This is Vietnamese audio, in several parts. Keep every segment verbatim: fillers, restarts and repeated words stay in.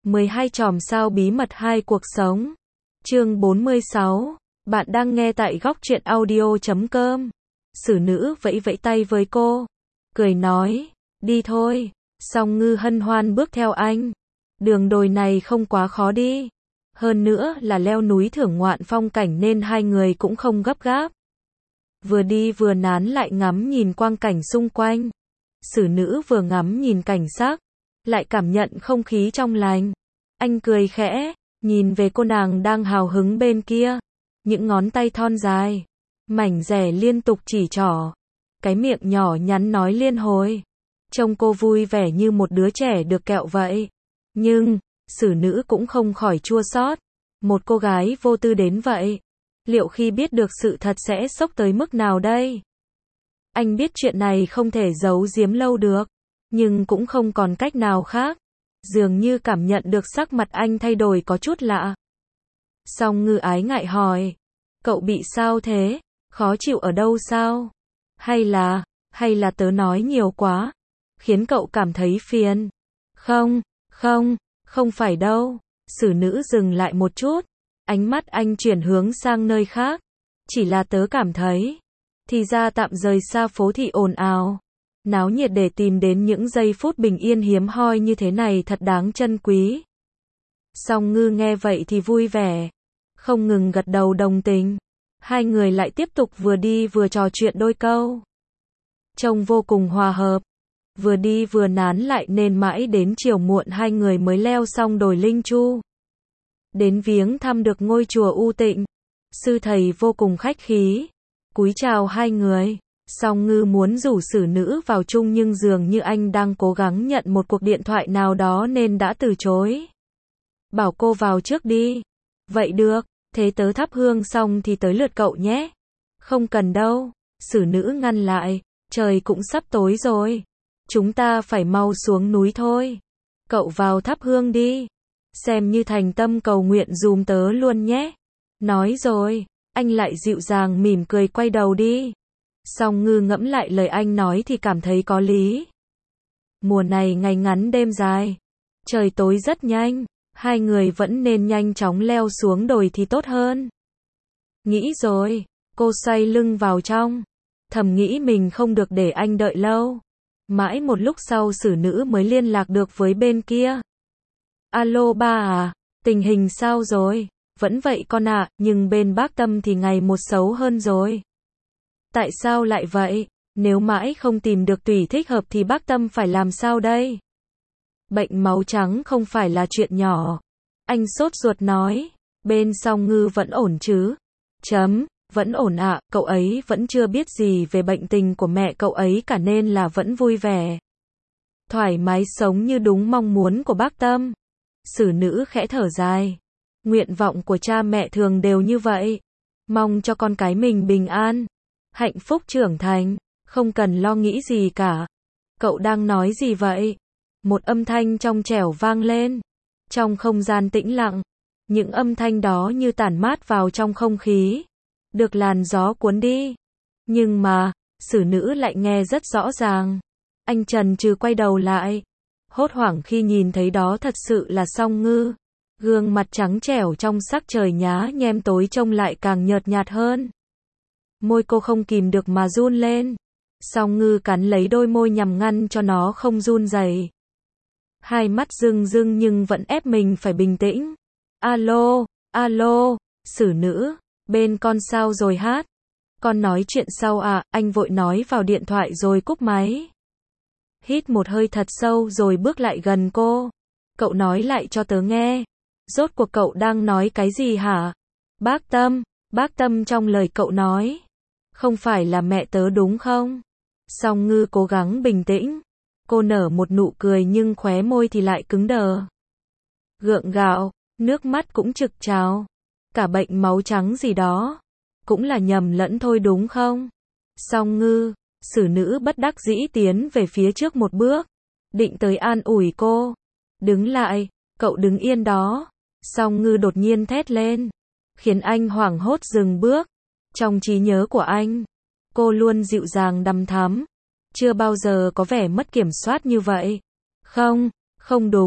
mười hai chòm sao bí mật hai cuộc sống. Chương bốn mươi sáu. Bạn đang nghe tại góc truyện audio chấm com. Sử nữ vẫy vẫy tay với cô, cười nói, đi thôi. Song Ngư hân hoan bước theo anh. Đường đồi này không quá khó đi. Hơn nữa là leo núi thưởng ngoạn phong cảnh nên hai người cũng không gấp gáp. Vừa đi vừa nán lại ngắm nhìn quang cảnh xung quanh. Sử nữ vừa ngắm nhìn cảnh sắc, lại cảm nhận không khí trong lành. Anh cười khẽ, nhìn về cô nàng đang hào hứng bên kia. Những ngón tay thon dài, mảnh dẻ liên tục chỉ trỏ. Cái miệng nhỏ nhắn nói liên hồi. Trông cô vui vẻ như một đứa trẻ được kẹo vậy. Nhưng, sử nữ cũng không khỏi chua xót. Một cô gái vô tư đến vậy. Liệu khi biết được sự thật sẽ sốc tới mức nào đây? Anh biết chuyện này không thể giấu giếm lâu được. Nhưng cũng không còn cách nào khác. Dường như cảm nhận được sắc mặt anh thay đổi có chút lạ. Song Ngư ái ngại hỏi. Cậu bị sao thế? Khó chịu ở đâu sao? Hay là, hay là tớ nói nhiều quá, khiến cậu cảm thấy phiền? Không, không, không phải đâu. Sử nữ dừng lại một chút. Ánh mắt anh chuyển hướng sang nơi khác. Chỉ là tớ cảm thấy, thì ra tạm rời xa phố thị ồn ào, náo nhiệt để tìm đến những giây phút bình yên hiếm hoi như thế này thật đáng trân quý. Song Ngư nghe vậy thì vui vẻ, không ngừng gật đầu đồng tình. Hai người lại tiếp tục vừa đi vừa trò chuyện đôi câu. Trông vô cùng hòa hợp. Vừa đi vừa nán lại nên mãi đến chiều muộn hai người mới leo xong đồi Linh Chu. Đến viếng thăm được ngôi chùa U Tịnh. Sư thầy vô cùng khách khí, cúi chào hai người. Song Ngư muốn rủ sử nữ vào chung nhưng dường như anh đang cố gắng nhận một cuộc điện thoại nào đó nên đã từ chối. Bảo cô vào trước đi. Vậy được, thế tớ thắp hương xong thì tới lượt cậu nhé. Không cần đâu. Sử nữ ngăn lại, trời cũng sắp tối rồi. Chúng ta phải mau xuống núi thôi. Cậu vào thắp hương đi. Xem như thành tâm cầu nguyện dùm tớ luôn nhé. Nói rồi, anh lại dịu dàng mỉm cười quay đầu đi. Song Ngư ngẫm lại lời anh nói thì cảm thấy có lý. Mùa này ngày ngắn đêm dài, trời tối rất nhanh, hai người vẫn nên nhanh chóng leo xuống đồi thì tốt hơn. Nghĩ rồi, cô xoay lưng vào trong, thầm nghĩ mình không được để anh đợi lâu. Mãi một lúc sau sử nữ mới liên lạc được với bên kia. Alo ba à, tình hình sao rồi? Vẫn vậy con ạ, à, nhưng bên bác Tâm thì ngày một xấu hơn rồi. Tại sao lại vậy? Nếu mãi không tìm được tùy thích hợp thì bác Tâm phải làm sao đây? Bệnh máu trắng không phải là chuyện nhỏ. Anh sốt ruột nói. Bên Song Ngư vẫn ổn chứ? Chấm, vẫn ổn ạ, à, cậu ấy vẫn chưa biết gì về bệnh tình của mẹ cậu ấy cả nên là vẫn vui vẻ. Thoải mái sống như đúng mong muốn của bác Tâm. Sử nữ khẽ thở dài. Nguyện vọng của cha mẹ thường đều như vậy. Mong cho con cái mình bình an, hạnh phúc trưởng thành, không cần lo nghĩ gì cả. Cậu đang nói gì vậy? Một âm thanh trong trẻo vang lên. Trong không gian tĩnh lặng, những âm thanh đó như tản mát vào trong không khí, được làn gió cuốn đi. Nhưng mà, sử nữ lại nghe rất rõ ràng. Anh chần chừ quay đầu lại, hốt hoảng khi nhìn thấy đó thật sự là Song Ngư. Gương mặt trắng trẻo trong sắc trời nhá nhem tối trông lại càng nhợt nhạt hơn. Môi cô không kìm được mà run lên. Song Ngư cắn lấy đôi môi nhằm ngăn cho nó không run rẩy. Hai mắt rưng rưng nhưng vẫn ép mình phải bình tĩnh. Alo, alo, sử nữ, bên con sao rồi hát? Con nói chuyện sau à, anh vội nói vào điện thoại rồi cúp máy. Hít một hơi thật sâu rồi bước lại gần cô. Cậu nói lại cho tớ nghe. Rốt cuộc cậu đang nói cái gì hả? Bác Tâm, bác Tâm trong lời cậu nói. Không phải là mẹ tớ đúng không? Song Ngư cố gắng bình tĩnh. Cô nở một nụ cười nhưng khóe môi thì lại cứng đờ. Gượng gạo, nước mắt cũng trực trào. Cả bệnh máu trắng gì đó. Cũng là nhầm lẫn thôi đúng không? Song Ngư, sử nữ bất đắc dĩ tiến về phía trước một bước. Định tới an ủi cô. Đứng lại, cậu đứng yên đó. Song Ngư đột nhiên thét lên, khiến anh hoảng hốt dừng bước. Trong trí nhớ của anh, cô luôn dịu dàng đằm thắm, chưa bao giờ có vẻ mất kiểm soát như vậy. Không, không đúng,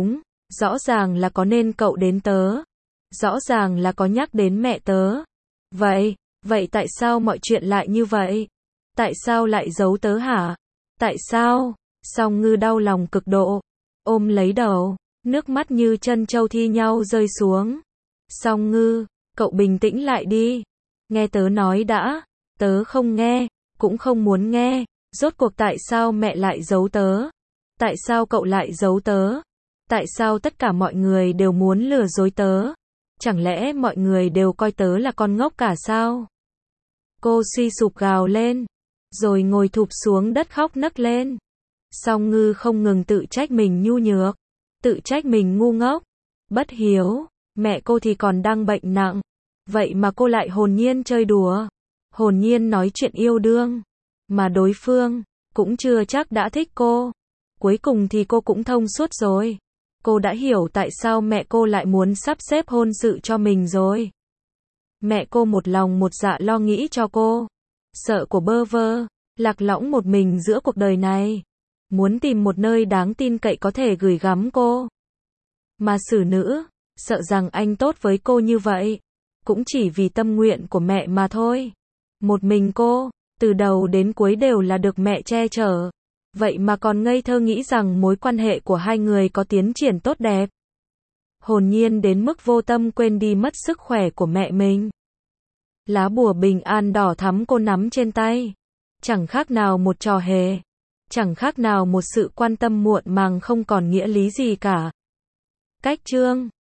Rõ ràng là có nên cậu đến tớ. Rõ ràng là có nhắc đến mẹ tớ. Vậy, vậy tại sao mọi chuyện lại như vậy? Tại sao lại giấu tớ hả? Tại sao? Song Ngư đau lòng cực độ, ôm lấy đầu, nước mắt như chân trâu thi nhau rơi xuống. Song Ngư, cậu bình tĩnh lại đi. Nghe tớ nói đã. Tớ không nghe, cũng không muốn nghe. Rốt cuộc tại sao mẹ lại giấu tớ? Tại sao cậu lại giấu tớ? Tại sao tất cả mọi người đều muốn lừa dối tớ? Chẳng lẽ mọi người đều coi tớ là con ngốc cả sao? Cô suy sụp gào lên, rồi ngồi thụp xuống đất khóc nấc lên. Song Ngư không ngừng tự trách mình nhu nhược, tự trách mình ngu ngốc, bất hiếu. Mẹ cô thì còn đang bệnh nặng, vậy mà cô lại hồn nhiên chơi đùa, hồn nhiên nói chuyện yêu đương, mà đối phương cũng chưa chắc đã thích cô. Cuối cùng thì cô cũng thông suốt rồi. Cô đã hiểu tại sao mẹ cô lại muốn sắp xếp hôn sự cho mình rồi. Mẹ cô một lòng một dạ lo nghĩ cho cô, sợ cô bơ vơ, lạc lõng một mình giữa cuộc đời này, muốn tìm một nơi đáng tin cậy có thể gửi gắm cô. Mà Sử Nữ, sợ rằng anh tốt với cô như vậy, cũng chỉ vì tâm nguyện của mẹ mà thôi. Một mình cô, từ đầu đến cuối đều là được mẹ che chở. Vậy mà còn ngây thơ nghĩ rằng mối quan hệ của hai người có tiến triển tốt đẹp. Hồn nhiên đến mức vô tâm quên đi mất sức khỏe của mẹ mình. Lá bùa bình an đỏ thắm cô nắm trên tay, chẳng khác nào một trò hề, chẳng khác nào một sự quan tâm muộn màng không còn nghĩa lý gì cả. Cách chương